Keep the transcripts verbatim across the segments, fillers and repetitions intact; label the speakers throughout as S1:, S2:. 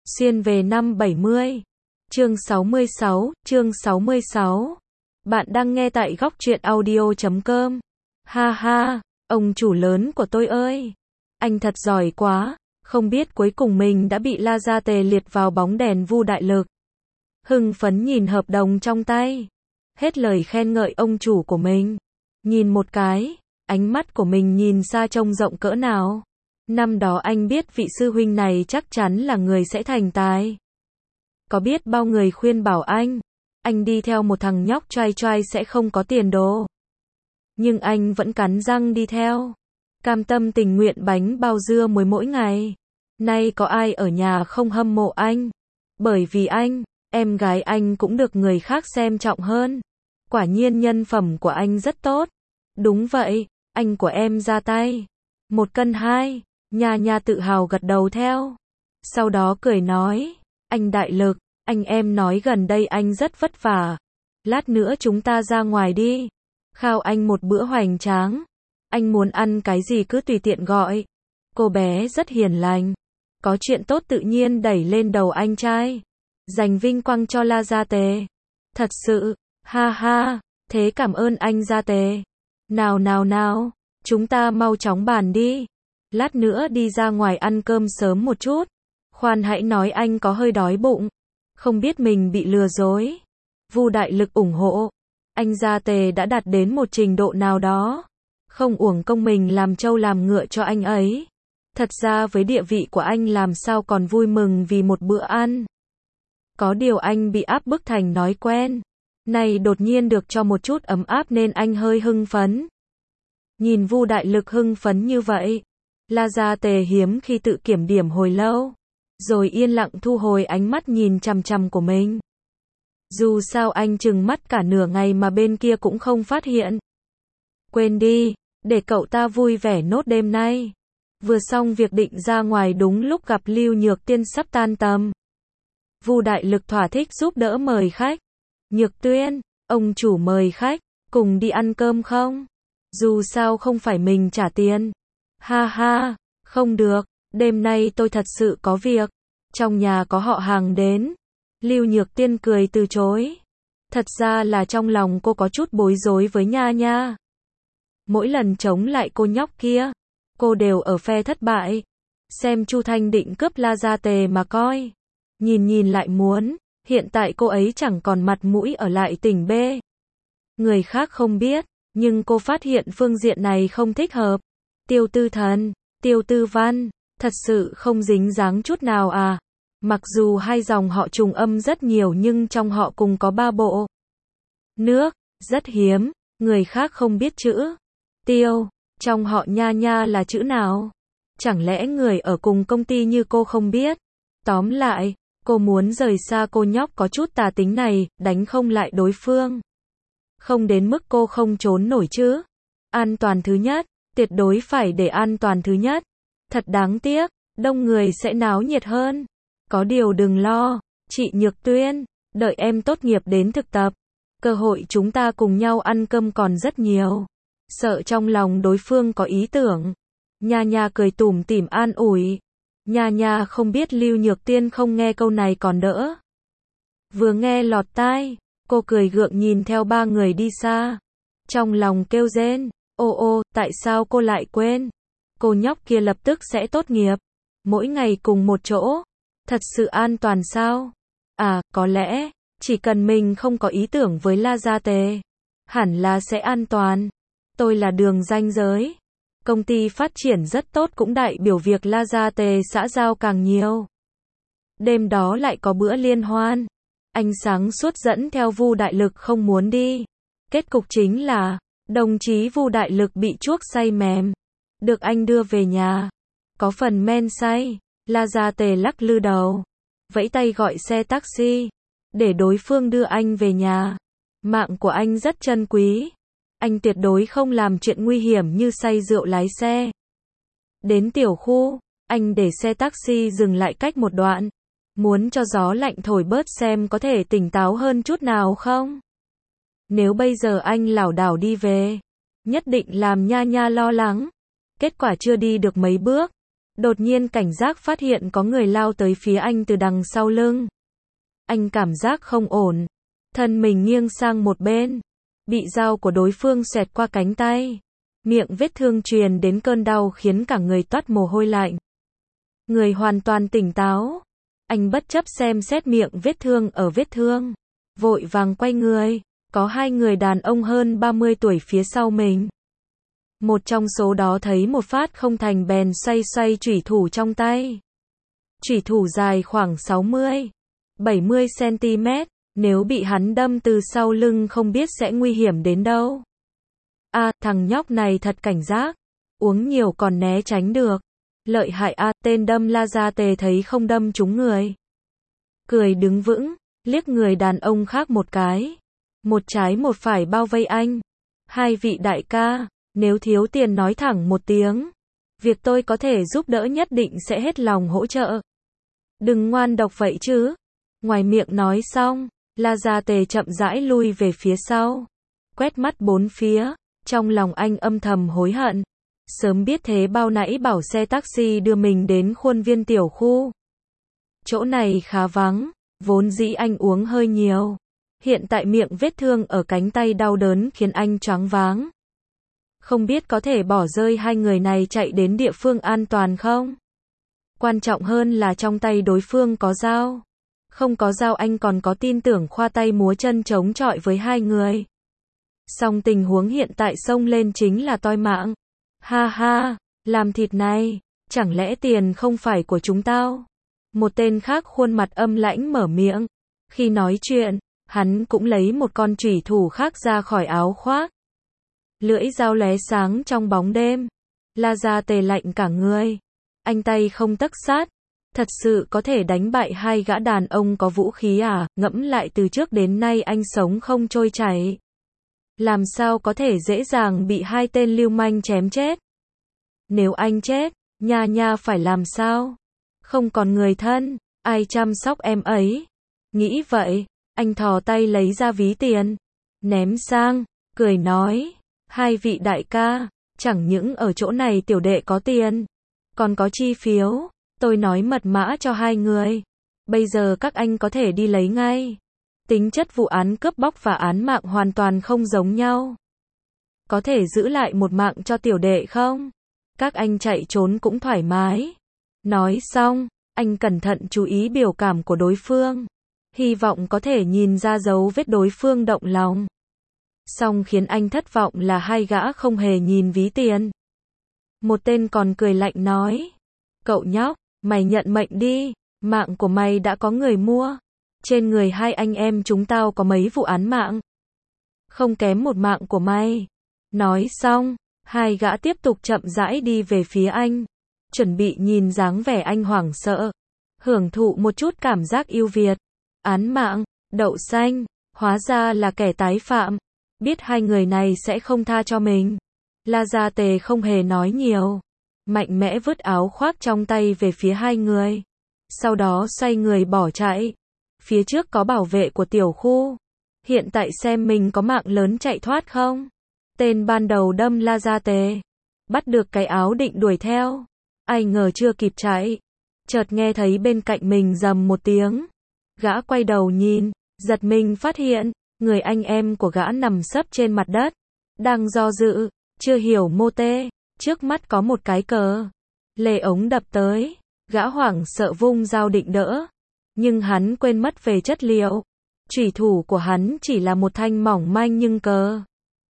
S1: Xuyên về năm bảy mươi. Chương sáu mươi sáu, chương sáu mươi sáu. Bạn đang nghe tại góc truyện audio chấm com. Ha ha, ông chủ lớn của tôi ơi. Anh thật giỏi quá, không biết cuối cùng mình đã bị La Gia Tề liệt vào bóng đèn Vu Đại Lực. Hưng phấn nhìn hợp đồng trong tay. Hết lời khen ngợi ông chủ của mình. Nhìn một cái, ánh mắt của mình nhìn xa trông rộng cỡ nào. Năm đó anh biết vị sư huynh này chắc chắn là người sẽ thành tài. Có biết bao người khuyên bảo anh, anh đi theo một thằng nhóc trai trai sẽ không có tiền đồ. Nhưng anh vẫn cắn răng đi theo. Cam tâm tình nguyện bánh bao dưa muối mỗi ngày. Nay có ai ở nhà không hâm mộ anh? Bởi vì anh, em gái anh cũng được người khác xem trọng hơn. Quả nhiên nhân phẩm của anh rất tốt. Đúng vậy, anh của em ra tay. Một cân hai. Nha Nha tự hào gật đầu theo. Sau đó cười nói, anh Đại Lực, anh em nói gần đây anh rất vất vả. Lát nữa chúng ta ra ngoài đi. Khao anh một bữa hoành tráng. Anh muốn ăn cái gì cứ tùy tiện gọi. Cô bé rất hiền lành. Có chuyện tốt tự nhiên đẩy lên đầu anh trai. Dành vinh quang cho La Gia Tề. Thật sự, ha ha, thế cảm ơn anh Gia Tề. Nào nào nào, chúng ta mau chóng bàn đi. Lát nữa đi ra ngoài ăn cơm sớm một chút. Khoan hãy nói anh có hơi đói bụng. Không biết mình bị lừa dối. Vu Đại Lực ủng hộ. Anh Gia Tề đã đạt đến một trình độ nào đó. Không uổng công mình làm trâu làm ngựa cho anh ấy. Thật ra với địa vị của anh làm sao còn vui mừng vì một bữa ăn. Có điều anh bị áp bức thành nói quen. Này đột nhiên được cho một chút ấm áp nên anh hơi hưng phấn. Nhìn Vu Đại Lực hưng phấn như vậy. La Gia Tề hiếm khi tự kiểm điểm hồi lâu. Rồi yên lặng thu hồi ánh mắt nhìn chằm chằm của mình. Dù sao anh trừng mắt cả nửa ngày mà bên kia cũng không phát hiện. Quên đi, để cậu ta vui vẻ nốt đêm nay. Vừa xong việc định ra ngoài đúng lúc gặp Lưu Nhược Tiên sắp tan tầm. Vu Đại Lực thỏa thích giúp đỡ mời khách. Nhược Tuyên, ông chủ mời khách, cùng đi ăn cơm không? Dù sao không phải mình trả tiền. Ha ha, không được, đêm nay tôi thật sự có việc. Trong nhà có họ hàng đến. Lưu Nhược Tiên cười từ chối. Thật ra là trong lòng cô có chút bối rối với Nha Nha. Mỗi lần chống lại cô nhóc kia, cô đều ở phe thất bại. Xem Chu Thanh định cướp La Gia Tề mà coi. Nhìn nhìn lại muốn, hiện tại cô ấy chẳng còn mặt mũi ở lại tỉnh B. Người khác không biết, nhưng cô phát hiện phương diện này không thích hợp. Tiêu Tư Thần, Tiêu Tư Văn, thật sự không dính dáng chút nào à. Mặc dù hai dòng họ trùng âm rất nhiều nhưng trong họ cùng có ba bộ nước, rất hiếm, người khác không biết chữ Tiêu, trong họ Nha Nha là chữ nào? Chẳng lẽ người ở cùng công ty như cô không biết? Tóm lại, cô muốn rời xa cô nhóc có chút tà tính này, đánh không lại đối phương. Không đến mức cô không trốn nổi chứ. An toàn thứ nhất, tuyệt đối phải để an toàn thứ nhất. Thật đáng tiếc, đông người sẽ náo nhiệt hơn. Có điều đừng lo, chị Nhược Tuyên, đợi em tốt nghiệp đến thực tập. Cơ hội chúng ta cùng nhau ăn cơm còn rất nhiều. Sợ trong lòng đối phương có ý tưởng. Nha Nha cười tủm tỉm an ủi. Nha Nha không biết Lưu Nhược Tiên không nghe câu này còn đỡ. Vừa nghe lọt tai, cô cười gượng nhìn theo ba người đi xa. Trong lòng kêu rên, ô ô, tại sao cô lại quên? Cô nhóc kia lập tức sẽ tốt nghiệp. Mỗi ngày cùng một chỗ. Thật sự an toàn sao? À, có lẽ, chỉ cần mình không có ý tưởng với La Gia Tề, hẳn là sẽ an toàn. Tôi là đường ranh giới. Công ty phát triển rất tốt cũng đại biểu việc La Gia Tề xã giao càng nhiều. Đêm đó lại có bữa liên hoan. Anh sáng suốt dẫn theo Vu Đại Lực không muốn đi. Kết cục chính là, đồng chí Vu Đại Lực bị chuốc say mềm. Được anh đưa về nhà. Có phần men say. La Gia Tề lắc lư đầu. Vẫy tay gọi xe taxi. Để đối phương đưa anh về nhà. Mạng của anh rất trân quý. Anh tuyệt đối không làm chuyện nguy hiểm như say rượu lái xe. Đến tiểu khu, anh để xe taxi dừng lại cách một đoạn. Muốn cho gió lạnh thổi bớt xem có thể tỉnh táo hơn chút nào không? Nếu bây giờ anh lảo đảo đi về, nhất định làm Nha Nha lo lắng. Kết quả chưa đi được mấy bước, Đột nhiên cảnh giác phát hiện có người lao tới phía anh từ đằng sau lưng. Anh cảm giác không ổn. Thân mình nghiêng sang một bên. Bị dao của đối phương xẹt qua cánh tay. Miệng vết thương truyền đến cơn đau khiến cả người toát mồ hôi lạnh. Người hoàn toàn tỉnh táo. Anh bất chấp xem xét miệng vết thương ở vết thương. Vội vàng quay người. Có hai người đàn ông hơn ba mươi tuổi phía sau mình. Một trong số đó thấy một phát không thành bèn xoay xoay chủy thủ trong tay. Chủy thủ dài khoảng sáu mươi, bảy mươi xăng-ti-mét, nếu bị hắn đâm từ sau lưng không biết sẽ nguy hiểm đến đâu. À, thằng nhóc này thật cảnh giác, uống nhiều còn né tránh được. Lợi hại a, à, tên đâm laser thấy không đâm trúng người. Cười đứng vững, liếc người đàn ông khác một cái. Một trái một phải bao vây anh. Hai vị đại ca, nếu thiếu tiền nói thẳng một tiếng. Việc tôi có thể giúp đỡ nhất định sẽ hết lòng hỗ trợ. Đừng ngoan độc vậy chứ. Ngoài miệng nói xong, Laza chậm rãi lui về phía sau. Quét mắt bốn phía, trong lòng anh âm thầm hối hận. Sớm biết thế bao nãy bảo xe taxi đưa mình đến khuôn viên tiểu khu. Chỗ này khá vắng, vốn dĩ anh uống hơi nhiều. Hiện tại miệng vết thương ở cánh tay đau đớn khiến anh choáng váng. Không biết có thể bỏ rơi hai người này chạy đến địa phương an toàn không? Quan trọng hơn là trong tay đối phương có dao. Không có dao anh còn có tin tưởng khoa tay múa chân chống chọi với hai người. Song tình huống hiện tại xông lên chính là toi mạng. Ha ha, làm thịt này, chẳng lẽ tiền không phải của chúng tao? Một tên khác khuôn mặt âm lãnh mở miệng. Khi nói chuyện, hắn cũng lấy một con chủy thủ khác ra khỏi áo khoác. Lưỡi dao lóe sáng trong bóng đêm. Laza tê lạnh cả người. Anh tay không tấc sát. Thật sự có thể đánh bại hai gã đàn ông có vũ khí à? Ngẫm lại từ trước đến nay anh sống không trôi chảy. Làm sao có thể dễ dàng bị hai tên lưu manh chém chết? Nếu anh chết, nha nha phải làm sao? Không còn người thân, ai chăm sóc em ấy? Nghĩ vậy, anh thò tay lấy ra ví tiền. Ném sang, cười nói. Hai vị đại ca, chẳng những ở chỗ này tiểu đệ có tiền, còn có chi phiếu, tôi nói mật mã cho hai người. Bây giờ các anh có thể đi lấy ngay. Tính chất vụ án cướp bóc và án mạng hoàn toàn không giống nhau. Có thể giữ lại một mạng cho tiểu đệ không? Các anh chạy trốn cũng thoải mái. Nói xong, anh cẩn thận chú ý biểu cảm của đối phương. Hy vọng có thể nhìn ra dấu vết đối phương động lòng. Song khiến anh thất vọng là hai gã không hề nhìn ví tiền. Một tên còn cười lạnh nói. Cậu nhóc, mày nhận mệnh đi, mạng của mày đã có người mua. Trên người hai anh em chúng tao có mấy vụ án mạng. Không kém một mạng của mày. Nói xong, hai gã tiếp tục chậm rãi đi về phía anh. Chuẩn bị nhìn dáng vẻ anh hoảng sợ. Hưởng thụ một chút cảm giác yêu Việt. Án mạng, đậu xanh, hóa ra là kẻ tái phạm. Biết hai người này sẽ không tha cho mình. Laza tề không hề nói nhiều. Mạnh mẽ vứt áo khoác trong tay về phía hai người. Sau đó xoay người bỏ chạy. Phía trước có bảo vệ của tiểu khu. Hiện tại xem mình có mạng lớn chạy thoát không? Tên ban đầu đâm Laza tề. Bắt được cái áo định đuổi theo. Ai ngờ chưa kịp chạy. Chợt nghe thấy bên cạnh mình rầm một tiếng. Gã quay đầu nhìn, giật mình phát hiện. Người anh em của gã nằm sấp trên mặt đất. Đang do dự, chưa hiểu mô tê. Trước mắt có một cái cờ. Lê ống đập tới. Gã hoảng sợ vung dao định đỡ. Nhưng hắn quên mất về chất liệu. Chủy thủ của hắn chỉ là một thanh mỏng manh nhưng cờ.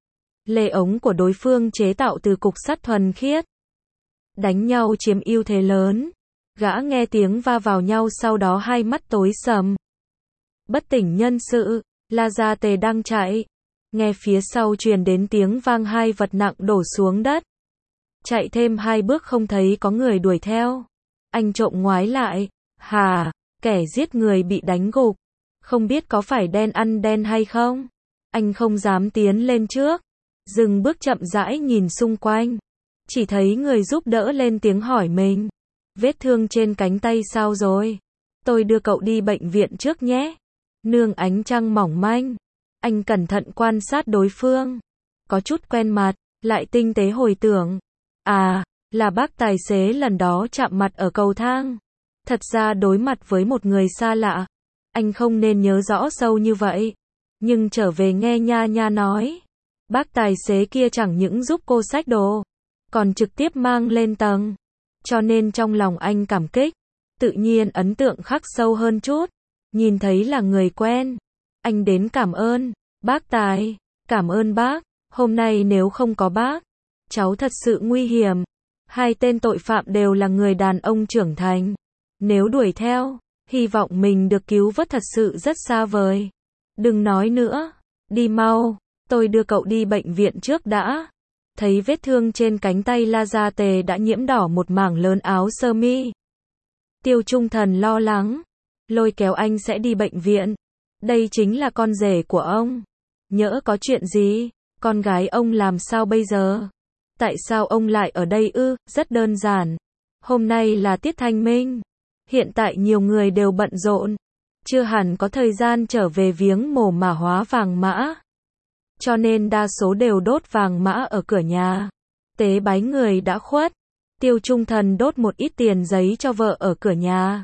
S1: Lê ống của đối phương chế tạo từ cục sắt thuần khiết. Đánh nhau chiếm ưu thế lớn. Gã nghe tiếng va vào nhau sau đó hai mắt tối sầm. Bất tỉnh nhân sự. Laza tề đang chạy. Nghe phía sau truyền đến tiếng vang hai vật nặng đổ xuống đất. Chạy thêm hai bước không thấy có người đuổi theo. Anh trộm ngoái lại. Hà, kẻ giết người bị đánh gục. Không biết có phải đen ăn đen hay không? Anh không dám tiến lên trước. Dừng bước chậm rãi nhìn xung quanh. Chỉ thấy người giúp đỡ lên tiếng hỏi mình. Vết thương trên cánh tay sao rồi? Tôi đưa cậu đi bệnh viện trước nhé. Nương ánh trăng mỏng manh. Anh cẩn thận quan sát đối phương. Có chút quen mặt, lại tinh tế hồi tưởng. À, Là bác tài xế lần đó chạm mặt ở cầu thang. Thật ra đối mặt với một người xa lạ, anh không nên nhớ rõ sâu như vậy. Nhưng trở về nghe Nha Nha nói, bác tài xế kia chẳng những giúp cô xách đồ, còn trực tiếp mang lên tầng. Cho nên trong lòng anh cảm kích, tự nhiên ấn tượng khắc sâu hơn chút. Nhìn thấy là người quen, anh đến cảm ơn, bác tài, cảm ơn bác, hôm nay nếu không có bác, cháu thật sự nguy hiểm. Hai tên tội phạm đều là người đàn ông trưởng thành. Nếu đuổi theo, hy vọng mình được cứu vớt thật sự rất xa vời. Đừng nói nữa, đi mau, tôi đưa cậu đi bệnh viện trước đã. Thấy vết thương trên cánh tay La Gia Tề đã nhiễm đỏ một mảng lớn áo sơ mi. Tiêu Trung Thần lo lắng, lôi kéo anh sẽ đi bệnh viện. Đây chính là con rể của ông. Nhỡ có chuyện gì, con gái ông làm sao bây giờ? Tại sao ông lại ở đây ư? Rất đơn giản. Hôm nay là tiết thanh minh. Hiện tại nhiều người đều bận rộn, chưa hẳn có thời gian trở về viếng mồ mả hóa vàng mã. Cho nên đa số đều đốt vàng mã ở cửa nhà. Tế bái người đã khuất. Tiêu Trung Thần đốt một ít tiền giấy cho vợ ở cửa nhà.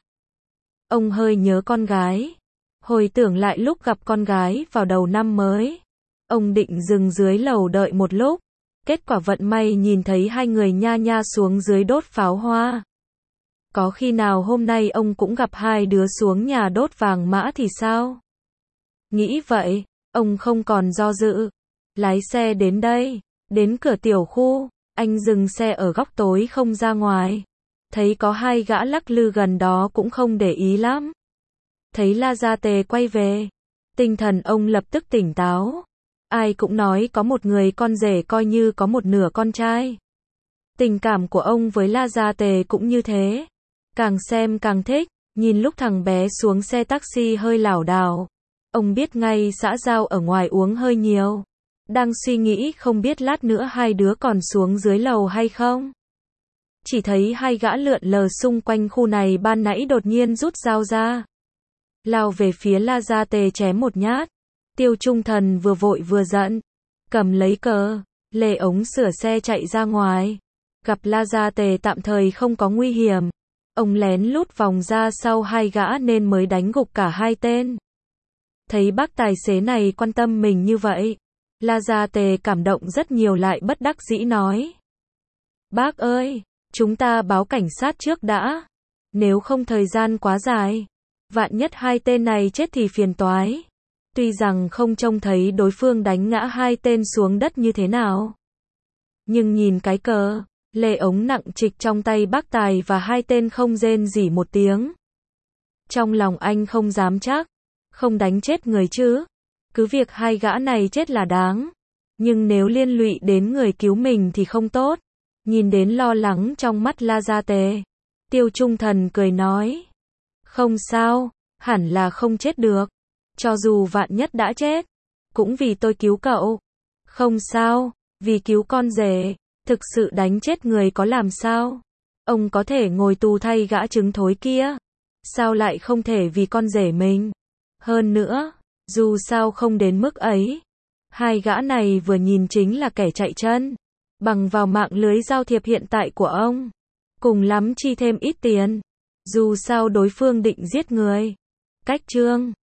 S1: Ông hơi nhớ con gái. Hồi tưởng lại lúc gặp con gái vào đầu năm mới. Ông định dừng dưới lầu đợi một lúc. Kết quả vận may nhìn thấy hai người Nha Nha xuống dưới đốt pháo hoa. Có khi nào hôm nay ông cũng gặp hai đứa xuống nhà đốt vàng mã thì sao? Nghĩ vậy, ông không còn do dự. Lái xe đến đây, đến cửa tiểu khu, anh dừng xe ở góc tối không ra ngoài. Thấy có hai gã lắc lư gần đó cũng không để ý lắm. Thấy La Gia Tề quay về, tinh thần ông lập tức tỉnh táo. Ai cũng nói có một người con rể coi như có một nửa con trai. Tình cảm của ông với La Gia Tề cũng như thế. Càng xem càng thích, nhìn lúc thằng bé xuống xe taxi hơi lảo đảo. Ông biết ngay xã giao ở ngoài uống hơi nhiều. Đang suy nghĩ không biết lát nữa hai đứa còn xuống dưới lầu hay không. Chỉ thấy hai gã lượn lờ xung quanh khu này ban nãy đột nhiên rút dao ra. Lao về phía La Gia Tề chém một nhát. Tiêu Trung Thần vừa vội vừa giận. Cầm lấy cờ, lê ống sửa xe chạy ra ngoài. Gặp La Gia Tề tạm thời không có nguy hiểm. Ông lén lút vòng ra sau hai gã nên mới đánh gục cả hai tên. Thấy bác tài xế này quan tâm mình như vậy, La Gia Tề cảm động rất nhiều lại bất đắc dĩ nói. Bác ơi, chúng ta báo cảnh sát trước đã. Nếu không thời gian quá dài, vạn nhất hai tên này chết thì phiền toái. Tuy rằng không trông thấy đối phương đánh ngã hai tên xuống đất như thế nào. Nhưng nhìn cái cờ, lê ống nặng trịch trong tay bác tài và hai tên không rên rỉ một tiếng. Trong lòng anh không dám chắc, không đánh chết người chứ. Cứ việc hai gã này chết là đáng. Nhưng nếu liên lụy đến người cứu mình thì không tốt. Nhìn đến lo lắng trong mắt La Gia Tề, Tiêu Trung Thần cười nói. Không sao, hẳn là không chết được. Cho dù vạn nhất đã chết, cũng vì tôi cứu cậu. Không sao, vì cứu con rể, thực sự đánh chết người có làm sao? Ông có thể ngồi tù thay gã trứng thối kia. Sao lại không thể vì con rể mình? Hơn nữa, dù sao không đến mức ấy. Hai gã này vừa nhìn chính là kẻ chạy chân. Bằng vào mạng lưới giao thiệp hiện tại của ông. Cùng lắm chi thêm ít tiền. Dù sao đối phương định giết người. Cách chương